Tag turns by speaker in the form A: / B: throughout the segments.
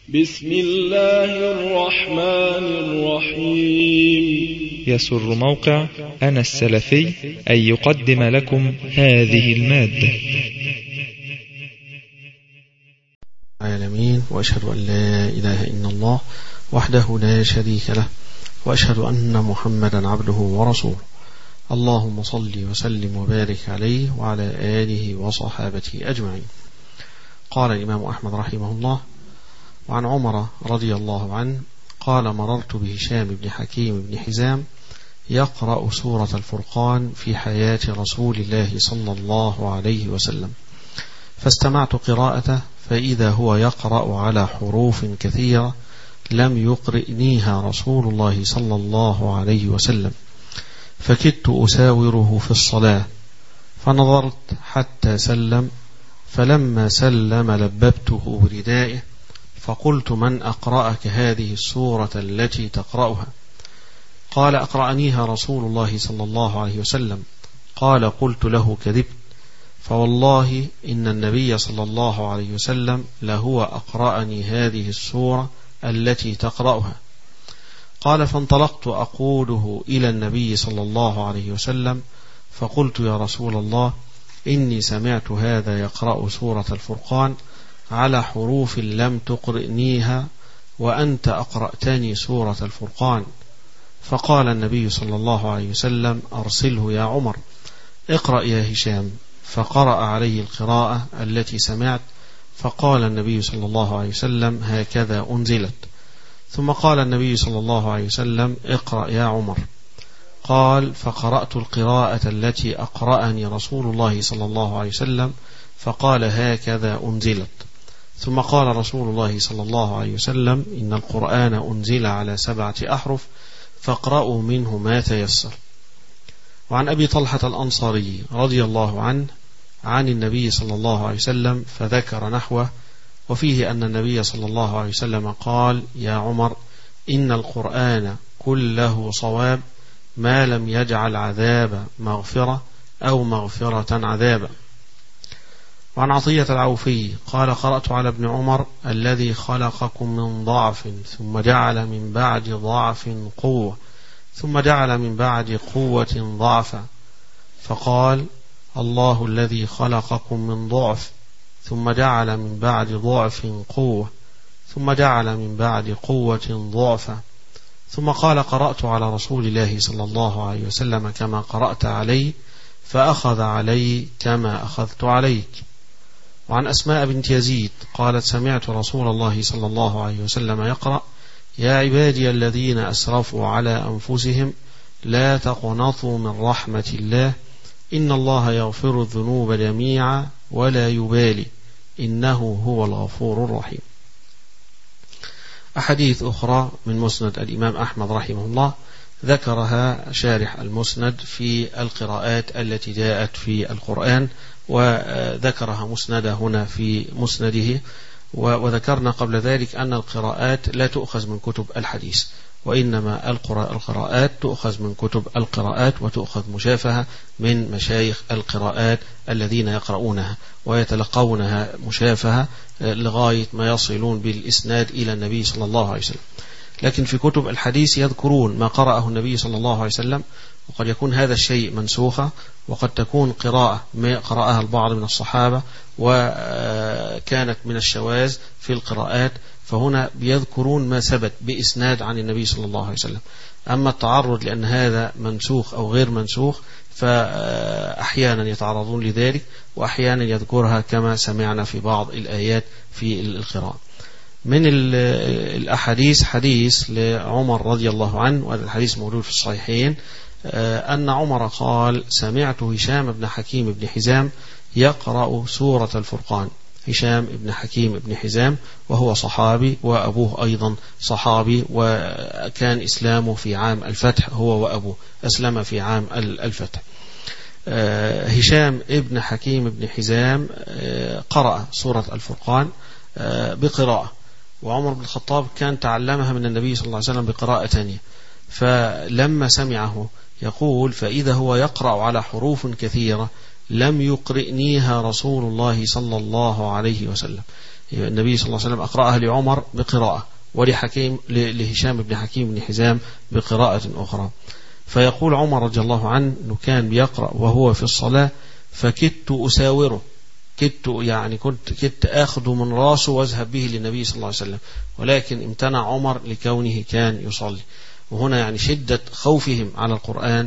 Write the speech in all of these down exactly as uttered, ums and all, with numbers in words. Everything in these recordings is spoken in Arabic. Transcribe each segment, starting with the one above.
A: بسم الله الرحمن الرحيم.
B: يسر موقع أنا السلفي أن يقدم لكم هذه المادة.
C: العالمين، وأشهد أن لا إله إلا الله وحده لا شريك له، وأشهد أن محمدا عبده ورسوله. اللهم صل وسلم وبارك عليه وعلى آله وصحابته أجمعين. قال الإمام أحمد رحمه الله: وعن عمر رضي الله عنه قال: مررت بهشام بن حكيم بن حزام يقرأ سورة الفرقان في حياة رسول الله صلى الله عليه وسلم، فاستمعت قراءته فإذا هو يقرأ على حروف كثيرة لم يقرئنيها رسول الله صلى الله عليه وسلم، فكدت أساوره في الصلاة، فنظرت حتى سلم، فلما سلم لببته بردائه، فقلت: من أقرأك هذه السورة التي تقرأها؟ قال: أقرأنيها رسول الله صلى الله عليه وسلم. قال: قلت له: كذبت، فوالله إن النبي صلى الله عليه وسلم لهو أقرأني هذه السورة التي تقرأها. قال: فانطلقت أقوله إلى النبي صلى الله عليه وسلم، فقلت: يا رسول الله، إني سمعت هذا يقرأ سورة الفرقان على حروف لم تقرئنيها، وأنت أقرأتني سورة الفرقان. فقال النبي صلى الله عليه وسلم: أرسله يا عمر، اقرأ يا هشام. فقرأ عليه القراءة التي سمعت، فقال النبي صلى الله عليه وسلم: هكذا أنزلت. ثم قال النبي صلى الله عليه وسلم: اقرأ يا عمر. قال: فقرأت القراءة التي أقرأني رسول الله صلى الله عليه وسلم، فقال: هكذا أنزلت. ثم قال رسول الله صلى الله عليه وسلم: إن القرآن أنزل على سبعة أحرف، فاقرأوا منه ما تيسر. وعن أبي طلحة الأنصاري رضي الله عنه عن النبي صلى الله عليه وسلم فذكر نحوه، وفيه أن النبي صلى الله عليه وسلم قال: يا عمر، إن القرآن كله صواب ما لم يجعل عذاب مغفرة أو مغفرة عذابا. وعن عطية العوفي قال: قرأت على ابن عمر: الذي خلقكم من ضعف ثم جعل من بعد ضعف قوة ثم جعل من بعد قوة ضعفا، فقال: الله الذي خلقكم من ضعف ثم جعل من بعد ضعف قوة ثم جعل من بعد قوة ضعفا. ثم قال: قرأت على رسول الله صلى الله عليه وسلم كما قرأت علي، فأخذ علي كما أخذت عليك. وعن أسماء بنت يزيد قالت: سمعت رسول الله صلى الله عليه وسلم يقرأ: يا عبادي الذين أسرفوا على أنفسهم لا تقنطوا من رحمة الله، إن الله يغفر الذنوب جميعا ولا يبالي، إنه هو الغفور الرحيم. أحاديث أخرى من مسند الإمام أحمد رحمه الله ذكرها شارح المسند في القراءات التي جاءت في القرآن، وذكرها مسندة هنا في مسنده. وذكرنا قبل ذلك أن القراءات لا تؤخذ من كتب الحديث، وإنما القراءات تؤخذ من كتب القراءات وتؤخذ مشافهة من مشايخ القراءات الذين يقرؤونها ويتلقونها مشافهة لغاية ما يصلون بالإسناد إلى النبي صلى الله عليه وسلم. لكن في كتب الحديث يذكرون ما قرأه النبي صلى الله عليه وسلم، وقد يكون هذا الشيء منسوخة، وقد تكون قراءة ما قرأها البعض من الصحابة وكانت من الشواذ في القراءات، فهنا بيذكرون ما ثبت بإسناد عن النبي صلى الله عليه وسلم. أما التعرض لأن هذا منسوخ أو غير منسوخ فأحيانا يتعرضون لذلك، وأحيانا يذكرها كما سمعنا في بعض الآيات في القراءة. من الأحاديث حديث لعمر رضي الله عنه، وهذا الحديث موجود في الصحيحين، أن عمر قال: سمعت هشام بن حكيم بن حزام يقرأ سورة الفرقان. هشام بن حكيم بن حزام وهو صحابي، وأبوه أيضا صحابي، وكان إسلامه في عام الفتح، هو وأبوه أسلم في عام الفتح. هشام بن حكيم بن حزام قرأ سورة الفرقان بقراءة، وعمر بن الخطاب كان تعلمها من النبي صلى الله عليه وسلم بقراءة ثانية، فلما سمعه يقول: فإذا هو يقرأ على حروف كثيرة لم يقرئنيها رسول الله صلى الله عليه وسلم. النبي صلى الله عليه وسلم أقرأها لعمر بقراءة، ولحكيم لهشام بن حكيم بن حزام بقراءة أخرى. فيقول عمر رضي الله عنه أنه كان بيقرأ وهو في الصلاة فكدت أساوره، كدت يعني كنت كدت أخذ من راسه وأذهب به للنبي صلى الله عليه وسلم، ولكن امتنع عمر لكونه كان يصلي. وهنا يعني شدة خوفهم على القرآن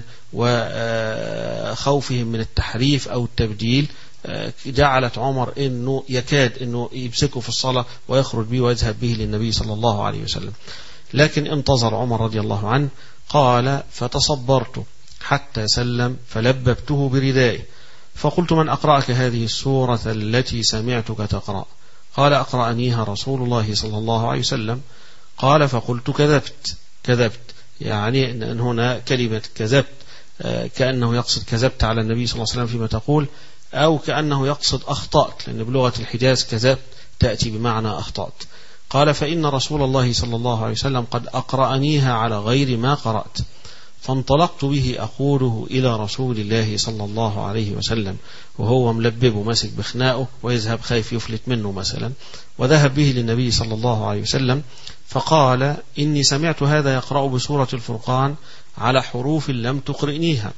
C: وخوفهم من التحريف أو التبديل جعلت عمر أنه يكاد أنه يمسكه في الصلاة ويخرج به ويذهب به للنبي صلى الله عليه وسلم. لكن انتظر عمر رضي الله عنه. قال فتصبرت حتى سلم فلببته بردائه فقلت من أقرأك هذه السورة التي سمعتك تقرأ؟ قال أقرأنيها رسول الله صلى الله عليه وسلم. قال فقلت كذبت كذبت يعني أن هنا كلمة كذبت كأنه يقصد كذبت على النبي صلى الله عليه وسلم فيما تقول، أو كأنه يقصد أخطأت، لأن بلغة الحجاز كذبت تأتي بمعنى أخطأت. قال فإن رسول الله صلى الله عليه وسلم قد أقرأنيها على غير ما قرأت، فانطلقت به أقوله إلى رسول الله صلى الله عليه وسلم وهو ملببه ماسك بخناقه ويذهب خايف يفلت منه مثلا، وذهب به للنبي صلى الله عليه وسلم فقال إني سمعت هذا يقرأ بسورة الفرقان على حروف لم تقرئنيها.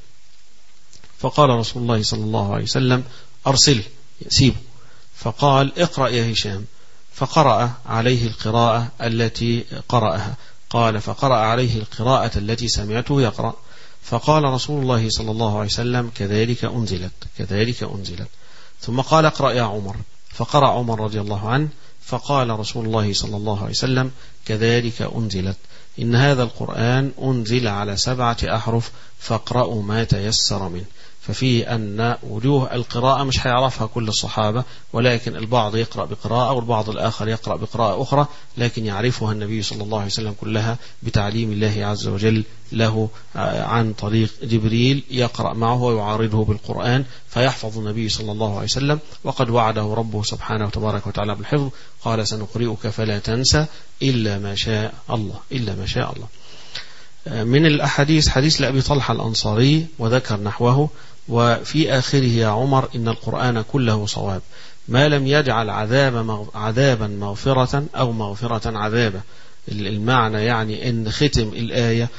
C: فقال رسول الله صلى الله عليه وسلم أرسل سيبه. فقال اقرأ يا هشام، فقرأ عليه القراءة التي قرأها. قال فقرأ عليه القراءة التي سمعته يقرأ. فقال رسول الله صلى الله عليه وسلم كذلك أنزلت كذلك أنزلت. ثم قال اقرأ يا عمر، فقرأ عمر رضي الله عنه. فقال رسول الله صلى الله عليه وسلم كذلك أنزلت، إن هذا القرآن أنزل على سبعة أحرف فاقرأوا ما تيسر منه. ففيه أن وجوه القراءة مش هيعرفها كل الصحابة، ولكن البعض يقرأ بقراءة والبعض الآخر يقرأ بقراءة أخرى، لكن يعرفها النبي صلى الله عليه وسلم كلها بتعليم الله عز وجل له عن طريق جبريل يقرأ معه ويعارضه بالقرآن فيحفظ النبي صلى الله عليه وسلم، وقد وعده ربه سبحانه وتبارك وتعالى بالحفظ. قال سنقرئك فلا تنسى إلا ما شاء الله إلا ما شاء الله. من الأحاديث حديث لأبي طلحة الأنصاري وذكر نحوه، وفي آخره يا عمر إن القرآن كله صواب ما لم يجعل عذاب عذابا مغفرة أو مغفرة عذابا. المعنى يعني إن ختم الآية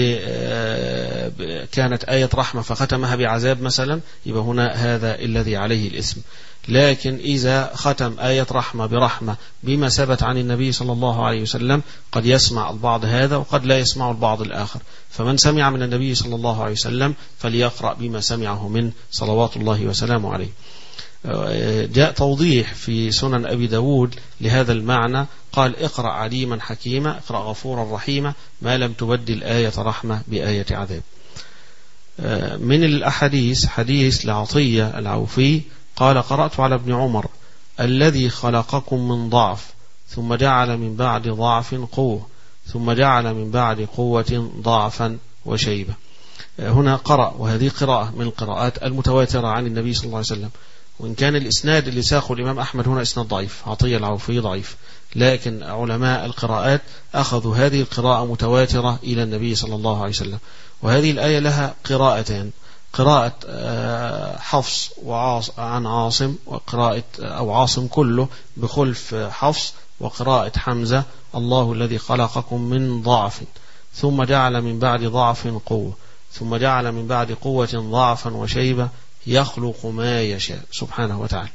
C: كانت آية رحمة فختمها بعذاب مثلا، يبقى هنا هذا الذي عليه الإثم. لكن إذا ختم آية رحمة برحمة بما ثبت عن النبي صلى الله عليه وسلم قد يسمع البعض هذا وقد لا يسمع البعض الآخر، فمن سمع من النبي صلى الله عليه وسلم فليقرأ بما سمعه من صلوات الله وسلامه عليه. جاء توضيح في سنن أبي داود لهذا المعنى، قال اقرأ عليما حكيما، اقرأ غفورا رحيما، ما لم تبدل آية رحمة بآية عذاب. من الأحاديث حديث لعطية العوفي قال قرأت على ابن عمر الذي خلقكم من ضعف ثم جعل من بعد ضعف قوة ثم جعل من بعد قوة ضعفا وشيبة. هنا قرأ، وهذه قراءة من القراءات المتواترة عن النبي صلى الله عليه وسلم، وإن كان الإسناد اللي ساقه الإمام أحمد هنا إسناد ضعيف، عطية العوفي ضعيف، لكن علماء القراءات أخذوا هذه القراءة متواترة إلى النبي صلى الله عليه وسلم. وهذه الآية لها قراءتين، قراءة حفص عن عاصم، وقراءة أو عاصم كله بخلف حفص، وقراءة حمزة الله الذي خلقكم من ضعف ثم جعل من بعد ضعف قوة ثم جعل من بعد قوة ضعفا وشيبة يخلق ما يشاء سبحانه وتعالى.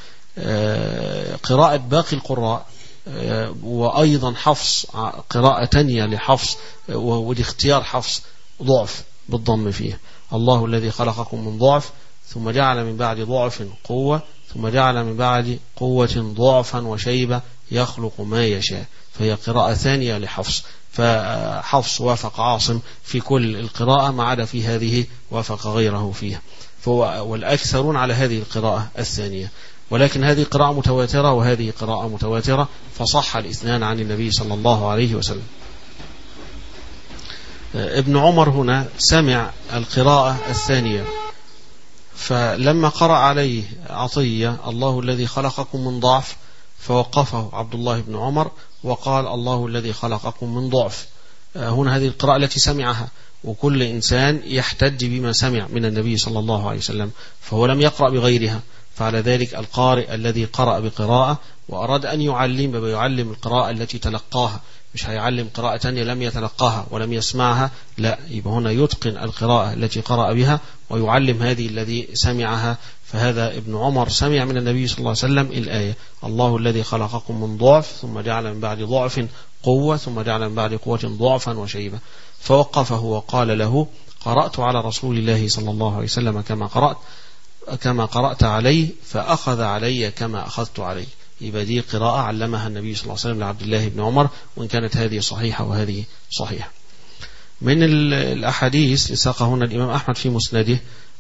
C: قراءة باقي القراء وأيضا حفص قراءة تانية لحفص، ودي اختيار حفص ضعف بالضم فيه، الله الذي خلقكم من ضعف ثم جعل من بعد ضعف قوة ثم جعل من بعد قوة ضعفا وشيبة يخلق ما يشاء، فهي قراءة ثانية لحفص. فحفص وافق عاصم في كل القراءة ما عدا في هذه وافق غيره فيها، والأكثرون على هذه القراءة الثانية، ولكن هذه قراءة متواترة وهذه قراءة متواترة، فصح الاثنان عن النبي صلى الله عليه وسلم. ابن عمر هنا سمع القراءة الثانية، فلما قرأ عليه عطية الله الذي خلقكم من ضعف فوقفه عبد الله بن عمر وقال الله الذي خلقكم من ضعف. هنا هذه القراءة التي سمعها، وكل إنسان يحتج بما سمع من النبي صلى الله عليه وسلم، فهو لم يقرأ بغيرها، فعلى ذلك القارئ الذي قرأ بقراءة وأراد أن يعلم يعلم القراءة التي تلقاها، مش هيعلم قراءة تانية لم يتلقاها ولم يسمعها، لا، يبقى هنا يتقن القراءة التي قرأ بها ويعلم هذه الذي سمعها. فهذا ابن عمر سمع من النبي صلى الله عليه وسلم الآية: الله الذي خلقكم من ضعف ثم جعل من بعد ضعف قوة ثم جعل من بعد قوة ضعفا وشيبة. فوقفه وقال له: قرأت على رسول الله صلى الله عليه وسلم كما قرأت كما قرأت عليه فأخذ علي كما أخذت عليه. يبقى دي قراءة علمها النبي صلى الله عليه وسلم لعبد الله بن عمر، وإن كانت هذه صحيحة وهذه صحيحة. من الأحاديث ساقه هنا الإمام أحمد في مسنده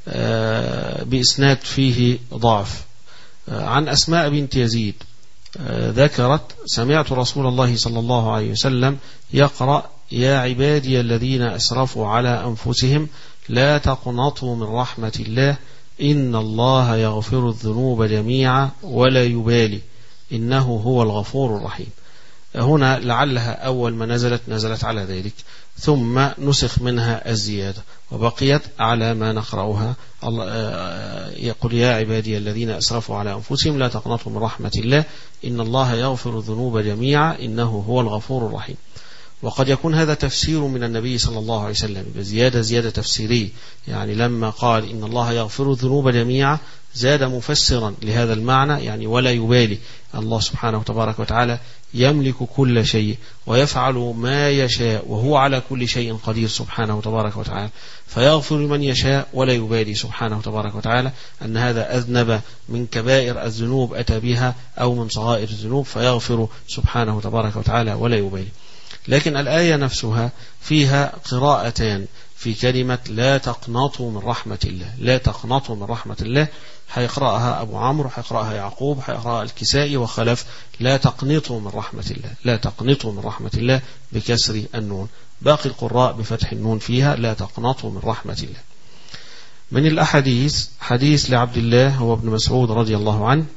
C: بإسناد فيه ضعف عن أسماء بنت يزيد ذكرت: سمعت رسول الله صلى الله عليه وسلم يقرأ: يا عبادي الذين أسرفوا على أنفسهم لا تقنطوا من رحمة الله إن الله يغفر الذنوب جميعا ولا يبالي إنه هو الغفور الرحيم. هنا لعلها أول ما نزلت نزلت على ذلك، ثم نسخ منها الزيادة وبقيت على ما نقرأها. يقول: يا عبادي الذين أسرفوا على أنفسهم لا تقنطوا من رحمة الله إن الله يغفر الذنوب جميعا إنه هو الغفور الرحيم. وقد يكون هذا تفسير من النبي صلى الله عليه وسلم بزيادة زيادة تفسيرية، يعني لما قال إن الله يغفر الذنوب جميعا زاد مفسرا لهذا المعنى، يعني ولا يبالي. الله سبحانه وتبارك وتعالى يملك كل شيء ويفعل ما يشاء وهو على كل شيء قدير سبحانه وتبارك وتعالى، فيغفر لمن يشاء ولا يبالي سبحانه وتبارك وتعالى أن هذا أذنب من كبائر الذنوب أتى بها أو من صغائر الذنوب، فيغفر سبحانه وتبارك وتعالى ولا يبالي. لكن الآية نفسها فيها قراءتان في كلمة لا تقنطوا من رحمة الله. لا تقنطوا من رحمة الله حيقرأها أبو عمرو، حيقرأها يعقوب، حيقرأها الكسائي وخلف: لا تقنطوا من رحمة الله، لا تقنطوا من رحمة الله بكسر النون. باقي القراء بفتح النون فيها: لا تقنطوا من رحمة الله. من الأحاديث حديث لعبد الله هو ابن مسعود رضي الله عنه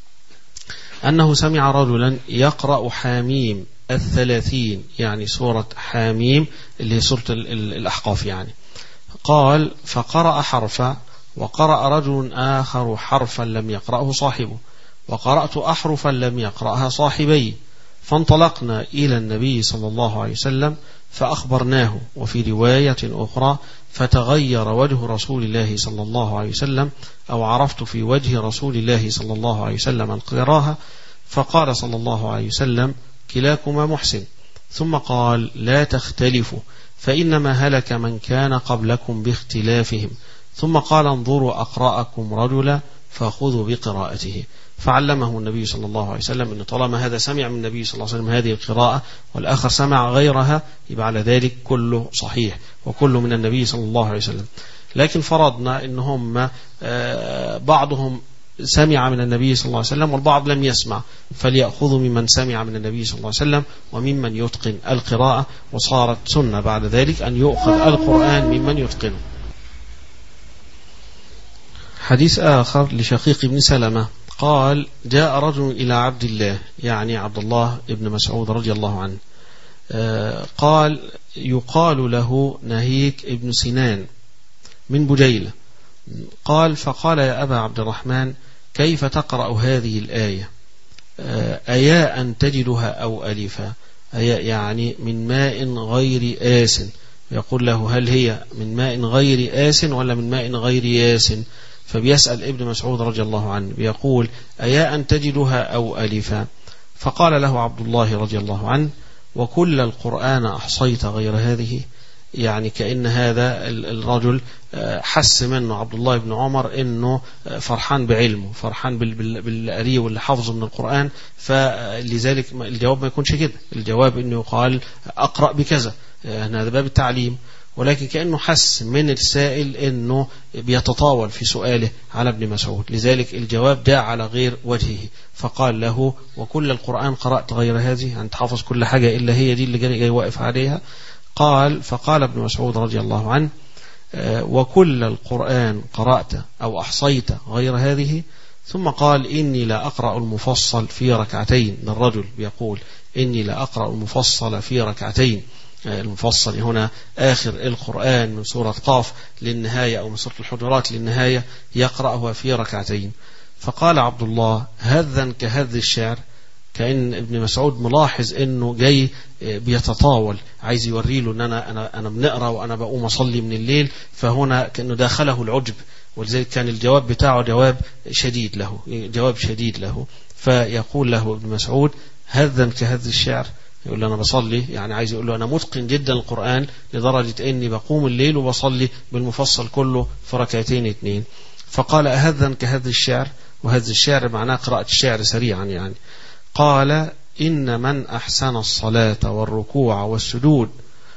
C: أنه سمع رجلا يقرأ حاميم الثلاثين، يعني سورة حاميم اللي هي سورة الأحقاف يعني. قال: فقرأ حرفا وقرأ رجل آخر حرفا لم يقرأه صاحبه، وقرأت أحرفا لم يقرأها صاحبي، فانطلقنا إلى النبي صلى الله عليه وسلم فأخبرناه. وفي رواية أخرى: فتغير وجه رسول الله صلى الله عليه وسلم، أو عرفت في وجه رسول الله صلى الله عليه وسلم القراءة، فقال صلى الله عليه وسلم: كلاكما محسن. ثم قال: لا تختلفوا فإنما هلك من كان قبلكم باختلافهم. ثم قال: انظروا أقرأكم رجلا فخذوا بقراءته. فعلمه النبي صلى الله عليه وسلم أن طالما هذا سمع من النبي صلى الله عليه وسلم هذه القراءة والآخر سمع غيرها، يبقى على ذلك كله صحيح وكله من النبي صلى الله عليه وسلم. لكن فرضنا أنهم بعضهم سمع من النبي صلى الله عليه وسلم والبعض لم يسمع، فليأخذوا ممن سمع من النبي صلى الله عليه وسلم وممن يتقن القراءة. وصارت سنة بعد ذلك أن يؤخذ القرآن ممن يتقنه. حديث آخر لشقيق بن سلمة قال: جاء رجل إلى عبد الله، يعني عبد الله بن مسعود رضي الله عنه، قال: يقال له نهيك ابن سنان من بجيلة. قال: فقال: يا أبا عبد الرحمن، كيف تقرأ هذه الآية؟ أياء تجدها أو ألفا؟ أياء يعني من ماء غير آس. يقول له: هل هي من ماء غير آس ولا من ماء غير ياس؟ فبيسأل ابن مسعود رضي الله عنه بيقول: أياء تجدها أو ألفا؟ فقال له عبد الله رضي الله عنه: وكل القرآن أحصيت غير هذه؟ يعني كأن هذا الرجل حس منه عبد الله بن عمر أنه فرحان بعلمه، فرحان بالقريه واللي حفظه من القرآن، فلذلك الجواب ما يكونش كده. الجواب أنه يقال أقرأ بكذا، هذا باب التعليم. ولكن كأنه حس من السائل أنه بيتطاول في سؤاله على ابن مسعود، لذلك الجواب داع على غير وجهه. فقال له: وكل القرآن قرأت غير هذه؟ يعني تحفظ كل حاجة إلا هي دي اللي جاي واقف عليها؟ قال: فقال ابن مسعود رضي الله عنه: وكل القرآن قرأت أو أحصيت غير هذه؟ ثم قال: إني لا أقرأ المفصل في ركعتين. الرجل بيقول: إني لا أقرأ المفصل في ركعتين. المفصل هنا آخر القرآن من سورة قاف للنهاية أو من سورة الحجرات للنهاية، يقرأها في ركعتين. فقال عبد الله: هذا كهذ الشعر؟ كأن ابن مسعود ملاحظ انه جاي بيتطاول، عايز يوري له ان انا انا انا بنقرا وانا بقوم اصلي من الليل، فهنا كأنه داخله العجب، ولذلك كان الجواب بتاعه جواب شديد له جواب شديد له فيقول له ابن مسعود: هذا كهذا الشعر؟ يقول له أنا بصلي، يعني عايز يقول له أنا متقن جدا القرآن لدرجة أني بقوم الليل وبصلي بالمفصل كله في ركعتين اتنين. فقال: أهذا كهذا الشعر؟ وهذا الشعر معناه قراءة الشعر سريعا يعني. قال: إن من أحسن الصلاة والركوع والسجود،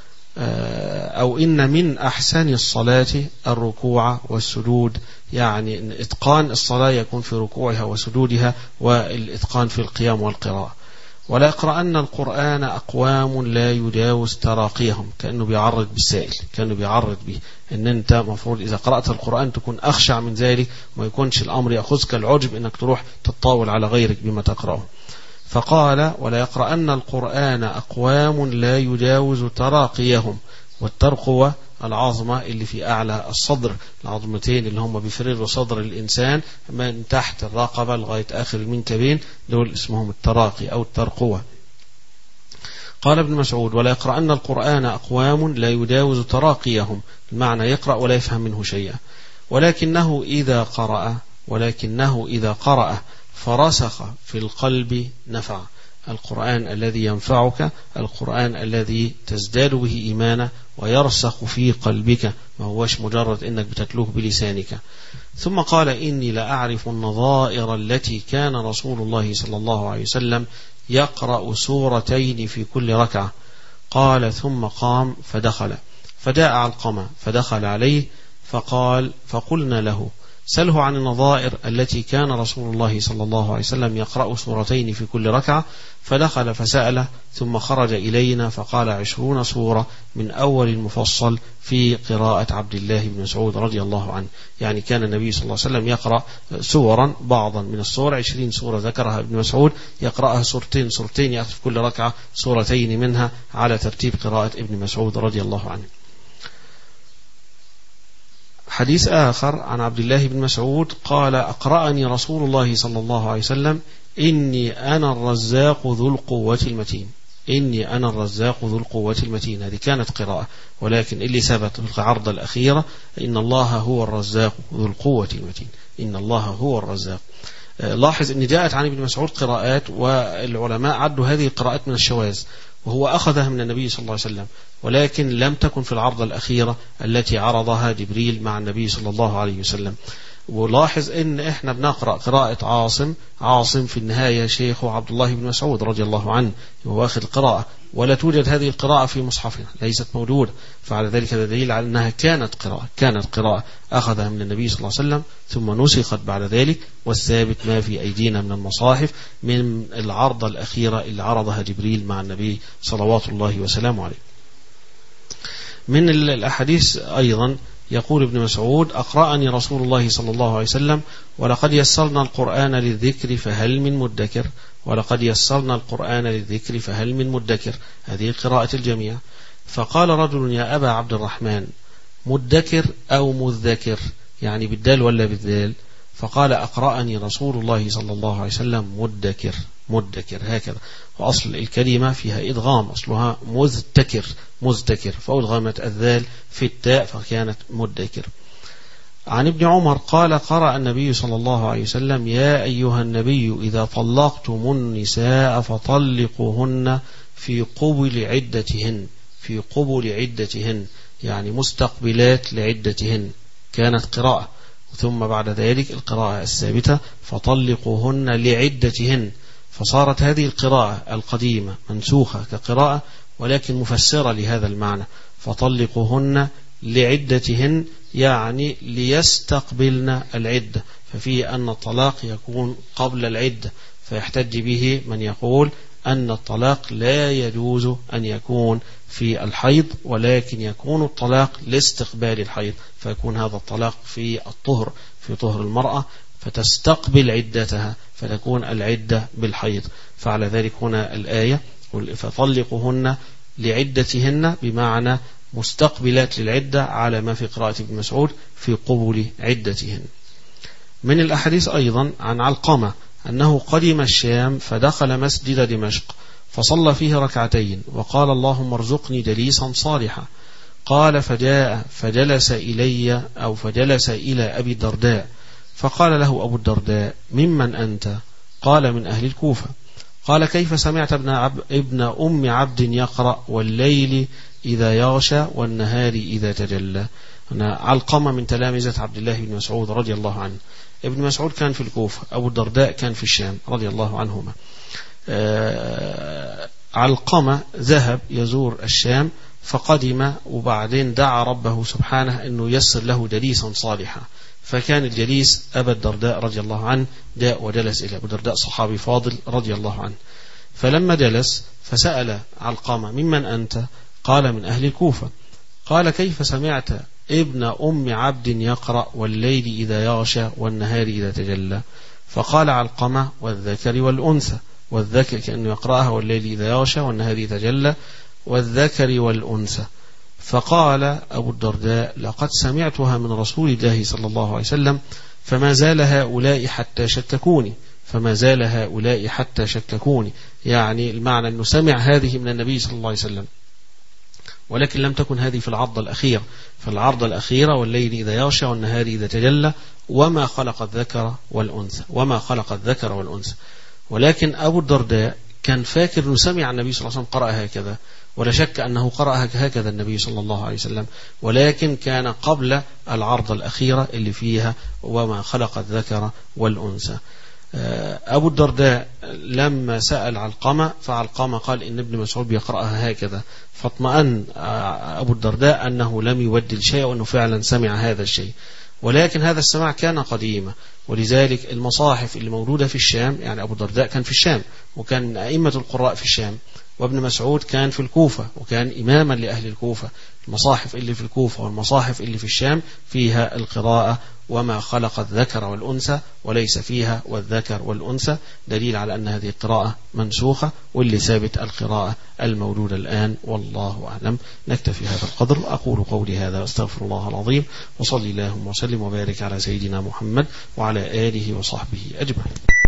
C: أو إن من أحسن الصلاة الركوع والسجود، يعني إن إتقان الصلاة يكون في ركوعها وسجودها، والإتقان في القيام والقراءة. ولا يقرأن القرآن أقوام لا يجاوز تراقيهم، كأنه بيعرض بالسائل، كأنه بيعرض به إن أنت مفروض إذا قرأت القرآن تكون أخشع من ذلك، وما يكونش الأمر يأخذك العجب إنك تروح تتطاول على غيرك بما تقرأه. فقال: ولا يقرأن القرآن أقوام لا يجاوز تراقيهم، والترقوة العظمة اللي في أعلى الصدر، العظمتين اللي هم بيفرروا صدر الإنسان من تحت الرقبة لغاية آخر المنكبين، دول اسمهم التراقي أو الترقوة. قال ابن مسعود: ولا يقرأن القرآن أقوام لا يجاوز تراقيهم، المعنى يقرأ ولا يفهم منه شيئا، ولكنه إذا قرأ ولكنه إذا قرأ فرسخ في القلب نفع. القرآن الذي ينفعك، القرآن الذي تزداد به إيمانا ويرسخ في قلبك، ما هوش مجرد إنك بتتلوه بلسانك. ثم قال: إني لأعرف النظائر التي كان رسول الله صلى الله عليه وسلم يقرأ سورتين في كل ركعة. قال: ثم قام فدخل، فجاء علقمة فدخل عليه فقال فقلنا له: سله عن النظائر التي كان رسول الله صلى الله عليه وسلم يقرأ سورتين في كل ركعة. فدخل فسأله، ثم خرج إلينا فقال: عشرون سورة من أول المفصل في قراءة عبد الله بن مسعود رضي الله عنه. يعني كان النبي صلى الله عليه وسلم يقرأ سورا، بعضا من السور، عشرين سورة ذكرها ابن مسعود، يقرأها سورتين سورتين، يأتي في كل ركعة سورتين منها على ترتيب قراءة ابن مسعود رضي الله عنه. حديث آخر عن عبد الله بن مسعود قال: أقرأني رسول الله صلى الله عليه وسلم: إني أنا الرزاق ذو القوة المتين. إني أنا الرزاق ذو القوة المتين، هذه كانت قراءة، ولكن اللي ثبت في العرض الأخيرة: إن الله هو الرزاق ذو القوة المتين. إن الله هو الرزاق. لاحظ أن جاءت عن ابن مسعود قراءات، والعلماء عدوا هذه القراءات من الشواذ، وهو أخذها من النبي صلى الله عليه وسلم، ولكن لم تكن في العرض الأخيرة التي عرضها جبريل مع النبي صلى الله عليه وسلم. ولاحظ ان احنا بنقرأ قراءة عاصم عاصم في النهاية شيخه عبد الله بن مسعود رضي الله عنه، هو واخذ القراءة، ولا توجد هذه القراءة في مصحفنا، ليست موجودة. فعلى ذلك هذا دليل على أنها كانت قراءة كانت قراءة أخذها من النبي صلى الله عليه وسلم، ثم نسخت بعد ذلك، والثابت ما في أيدينا من المصاحف من العرض الأخيرة اللي عرضها جبريل مع النبي صلوات الله وسلامه عليه. من الأحاديث أيضا يقول ابن مسعود: أقرأني رسول الله صلى الله عليه وسلم: ولقد يسرنا القرآن للذكر فهل من مدكر. ولقد يسرنا القرآن للذكر فهل من مدكر، هذه قراءة الجميع. فقال رجل: يا أبا عبد الرحمن، مدكر أو مذكر، يعني بالدال ولا بالذال؟ فقال: أقرأني رسول الله صلى الله عليه وسلم مدكر مدكر هكذا. وأصل الكلمة فيها إدغام، أصلها مذتكر مذتكر، فأدغمت الذال في التاء فكانت مدكر. عن ابن عمر قال: قرأ النبي صلى الله عليه وسلم: يا أيها النبي إذا طلقتم النساء فطلقوهن في قبل عدتهن في قبل عدتهن، يعني مستقبلات لعدتهن، كانت قراءة. ثم بعد ذلك القراءة الثابتة: فطلقوهن لعدتهن، فصارت هذه القراءة القديمة منسوخة كقراءة ولكن مفسرة لهذا المعنى، فطلقوهن لعدتهن يعني ليستقبلن العدة، ففيه أن الطلاق يكون قبل العدة، فيحتج به من يقول أن الطلاق لا يجوز أن يكون في الحيض، ولكن يكون الطلاق لاستقبال الحيض، فيكون هذا الطلاق في الطهر في طهر المرأة، فتستقبل عدتها فتكون العدة بالحيض. فعلى ذلك هنا الآية: فطلقوهن لعدتهن، بمعنى مستقبلات للعدة، على ما في قراءة ابن مسعود في قبول عدتهن. من الأحاديث أيضا عن علقمة أنه قدم الشام فدخل مسجد دمشق فصلى فيه ركعتين وقال اللهم ارزقني جليسا صالحا. قال فجاء فجلس إلي أو فجلس إلى أبي الدرداء فقال له أبو الدرداء ممن أنت؟ قال من أهل الكوفة. قال كيف سمعت ابن, عب ابن أم عبد يقرأ والليل إذا يغشى والنهار إذا تجلى؟ علقمة من تلامذة عبد الله بن مسعود رضي الله عنه. ابن مسعود كان في الكوفة، أبو الدرداء كان في الشام رضي الله عنهما. علقمة ذهب يزور الشام فقدم وبعدين دعا ربه سبحانه أنه يسر له جليسا صالحا، فكان الجليس أبا الدرداء رضي الله عنه جاء وجلس إلى أبو الدرداء صحابي فاضل رضي الله عنه. فلما جلس فسأل علقمة ممن أنت؟ قال من أهل الكوفة. قال كيف سمعت ابن أم عبد يقرأ والليل إذا يغشى والنهار إذا تجلى؟ فقال علقمة والذكر والأنثى، والذكر كأنه يقرأها والليل إذا يغشى والنهار إذا تجلى والذكر والأنثى. فقال أبو الدرداء لقد سمعتها من رسول الله صلى الله عليه وسلم فما زال هؤلاء حتى شككوني فما زال هؤلاء حتى شككوني يعني المعنى أنه سمع هذه من النبي صلى الله عليه وسلم، ولكن لم تكن هذه في العرض الأخير. فالعرض الأخيرة والليل إذا يغشى والنهار إذا تجلى وما خلق الذكر والأنثى وما خلق الذكر والأنثى. ولكن أبو الدرداء كان فاكر أنه سمع النبي صلى الله عليه وسلم قرأ هكذا، ولا شك أنه قرأ هكذا النبي صلى الله عليه وسلم، ولكن كان قبل العرض الأخيرة اللي فيها وما خلق الذكر والأنثى. أبو الدرداء لما سأل علقمة فعلقمة قال إن ابن مسعود بيقرأها هكذا، فاطمأن أبو الدرداء أنه لم يبدل شيء وأنه فعلا سمع هذا الشيء. ولكن هذا السماع كان قديما، ولذلك المصاحف اللي موجودة في الشام، يعني أبو الدرداء كان في الشام وكان من أئمة القراء في الشام، وابن مسعود كان في الكوفة وكان إماما لأهل الكوفة. المصاحف اللي في الكوفة والمصاحف اللي في الشام فيها القراءة وما خلق الذكر والأنثى وليس فيها والذكر والأنثى، دليل على أن هذه القراءة منسوخة، واللي ثابت القراءة الموجودة الآن والله أعلم. نكتفي هذا القدر، أقول قولي هذا واستغفر الله العظيم، وصلي اللهم وسلم وبارك على سيدنا محمد وعلى آله وصحبه أجمعين.